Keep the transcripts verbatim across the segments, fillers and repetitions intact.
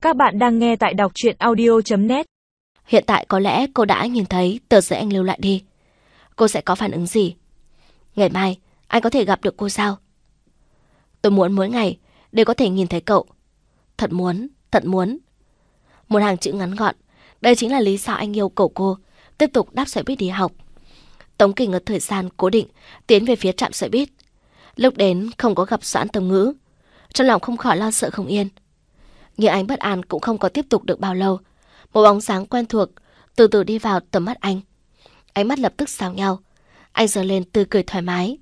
Các bạn đang nghe tại đọc truyện audio chấm net. Hiện tại có lẽ cô đã nhìn thấy tờ giấy anh lưu lại đi. Cô sẽ có phản ứng gì? Ngày mai, anh có thể gặp được cô sao? Tôi muốn mỗi ngày đều có thể nhìn thấy cậu. Thật muốn, thật muốn. Một hàng chữ ngắn gọn. Đây chính là lý do anh yêu cầu cô tiếp tục đáp xe buýt đi học. Tống Kình ở thời gian cố định tiến về phía trạm xe buýt. Lúc đến không có gặp Doãn Tâm Ngữ, trong lòng không khỏi lo sợ không yên. Nhưng anh bất an cũng không có tiếp tục được bao lâu. Một bóng dáng quen thuộc từ từ đi vào tầm mắt anh. Ánh mắt lập tức giao nhau. Anh giơ lên tươi cười thoải mái.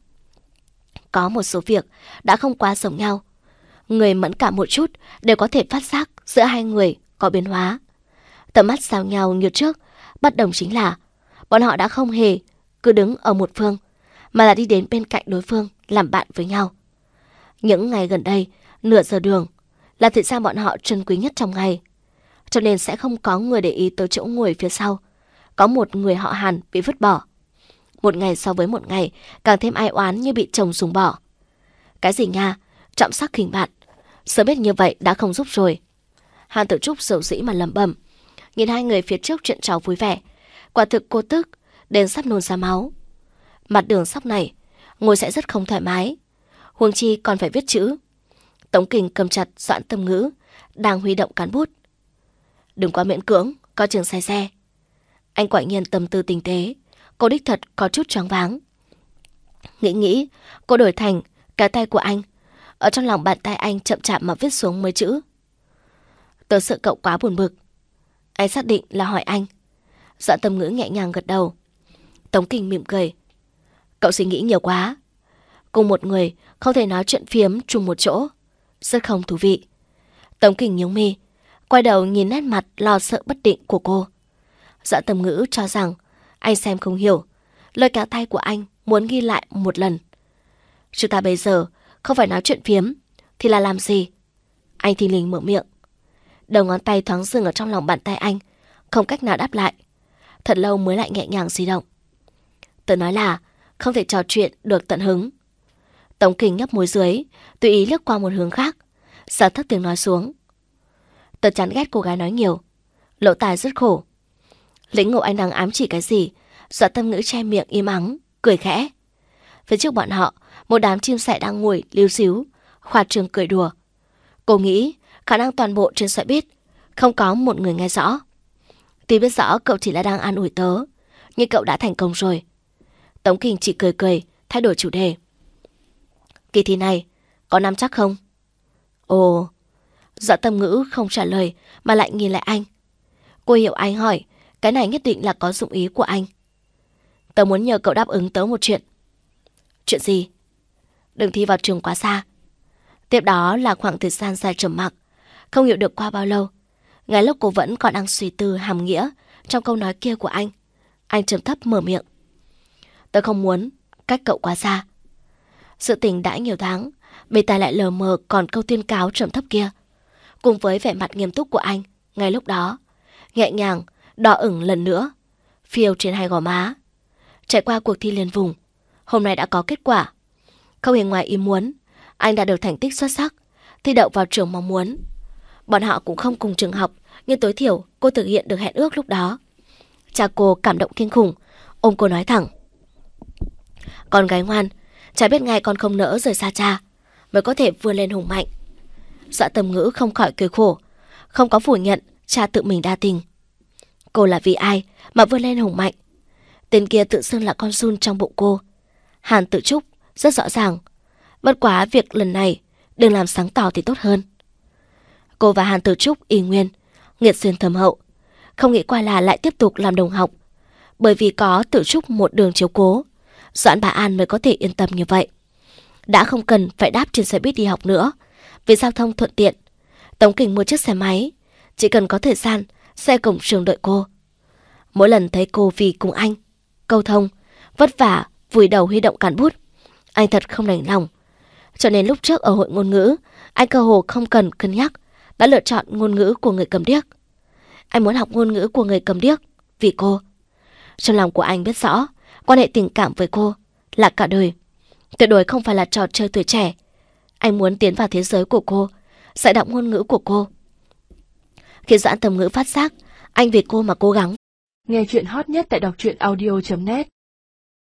Có một số việc đã không quá giống nhau. Người mẫn cảm một chút đều có thể phát giác giữa hai người có biến hóa. Tầm mắt giao nhau như trước, bất đồng chính là bọn họ đã không hề cứ đứng ở một phương, mà là đi đến bên cạnh đối phương làm bạn với nhau. Những ngày gần đây, nửa giờ đường là thời gian bọn họ trân quý nhất trong ngày, cho nên sẽ không có người để ý tới chỗ ngồi phía sau. Có một người họ Hàn bị vứt bỏ. Một ngày so với một ngày, càng thêm ai oán như bị chồng dùng bỏ. Cái gì nha, trọng sắc khinh bạn, sớm biết như vậy đã không giúp rồi. Hàn Tử Trúc dầu dĩ mà lẩm bẩm, nhìn hai người phía trước chuyện trò vui vẻ, quả thực cô tức đến sắp nôn ra máu. Mặt đường sắp này, ngồi sẽ rất không thoải mái, huống chi còn phải viết chữ. Tống Kình cầm chặt Doãn Tâm Ngữ, đang huy động cán bút. Đừng quá miễn cưỡng, có trường say xe. Anh quả nhiên tâm tư tinh tế, cô đích thật có chút choáng váng. Nghĩ nghĩ, cô đổi thành cái tay của anh, ở trong lòng bàn tay anh chậm chạp mà viết xuống mấy chữ. Tớ sợ cậu quá buồn bực. Anh xác định là hỏi anh. Doãn Tâm Ngữ nhẹ nhàng gật đầu. Tống Kình mỉm cười. Cậu suy nghĩ nhiều quá. Cùng một người không thể nói chuyện phiếm chung một chỗ, rất không thú vị. Tống Kình nhướng mi, quay đầu nhìn nét mặt lo sợ bất định của cô. Doãn Tâm Ngữ cho rằng anh xem không hiểu, lôi kéo tay của anh muốn ghi lại một lần. Chúng ta bây giờ không phải nói chuyện phiếm thì là làm gì? Anh thì lình mở miệng. Đầu ngón tay thoáng dừng ở trong lòng bàn tay anh, không cách nào đáp lại. Thật lâu mới lại nhẹ nhàng di động. Tớ nói là không thể trò chuyện được tận hứng. Tống Kình nhấp môi dưới, tùy ý lướt qua một hướng khác, sợ thất tiếng nói xuống. Tớ chán ghét cô gái nói nhiều, lỗ tai rất khổ. Lĩnh ngộ anh đang ám chỉ cái gì, Doãn Tâm Ngữ che miệng im ắng, cười khẽ. Phía trước bọn họ, một đám chim sẻ đang ngồi líu xíu, khoa trương cười đùa. Cô nghĩ khả năng toàn bộ trên xe buýt không có một người nghe rõ. Tuy biết rõ cậu chỉ là đang an ủi tớ, nhưng cậu đã thành công rồi. Tống Kình chỉ cười cười, thay đổi chủ đề. Kỳ thi này, có nắm chắc không? Ồ, Doãn Tâm Ngữ không trả lời mà lại nhìn lại anh. Cô hiểu anh hỏi, cái này nhất định là có dụng ý của anh. Tớ muốn nhờ cậu đáp ứng tớ một chuyện. Chuyện gì? Đừng thi vào trường quá xa. Tiếp đó là khoảng thời gian dài trầm mặc, không hiểu được qua bao lâu. Ngay lúc cô vẫn còn đang suy tư hàm nghĩa trong câu nói kia của anh, anh trầm thấp mở miệng. Tớ không muốn cách cậu quá xa. Sự tình đã nhiều tháng, bên tai lại lờ mờ còn câu tuyên cáo trầm thấp kia. Cùng với vẻ mặt nghiêm túc của anh, ngay lúc đó, nhẹ nhàng, đỏ ửng lần nữa, phiêu trên hai gò má. Trải qua cuộc thi liên vùng, hôm nay đã có kết quả. Không hề ngoài ý muốn, anh đã được thành tích xuất sắc, thi đậu vào trường mong muốn. Bọn họ cũng không cùng trường học, nhưng tối thiểu cô thực hiện được hẹn ước lúc đó. Cha cô cảm động kinh khủng, ôm cô nói thẳng. Con gái ngoan, cha biết ngay con không nỡ rời xa cha, mới có thể vươn lên hùng mạnh. Doãn Tâm Ngữ không khỏi cười khổ, không có phủ nhận cha tự mình đa tình. Cô là vì ai mà vươn lên hùng mạnh? Tên kia tự xưng là con giun trong bụng cô. Hàn Tử Trúc rất rõ ràng, bất quá việc lần này đừng làm sáng tỏ thì tốt hơn. Cô và Hàn Tử Trúc y nguyên, nghiệt duyên thâm hậu, không nghĩ qua là lại tiếp tục làm đồng học. Bởi vì có Tử Trúc một đường chiếu cố, Doãn Bà An mới có thể yên tâm như vậy. Đã không cần phải đáp trên xe buýt đi học nữa, vì giao thông thuận tiện. Tống Kình mua chiếc xe máy, chỉ cần có thời gian, xe cổng trường đợi cô. Mỗi lần thấy cô vì cùng anh câu thông, vất vả vùi đầu huy động cán bút, anh thật không đành lòng. Cho nên lúc trước ở hội ngôn ngữ, anh cơ hồ không cần cân nhắc đã lựa chọn ngôn ngữ của người cầm điếc. Anh muốn học ngôn ngữ của người cầm điếc vì cô. Trong lòng của anh biết rõ, quan hệ tình cảm với cô là cả đời, tuyệt đối không phải là trò chơi tuổi trẻ. Anh muốn tiến vào thế giới của cô, dạy đọc ngôn ngữ của cô. Khi Doãn Tâm Ngữ phát giác anh vì cô mà cố gắng. Nghe chuyện hot nhất tại đọc truyện audio chấm net.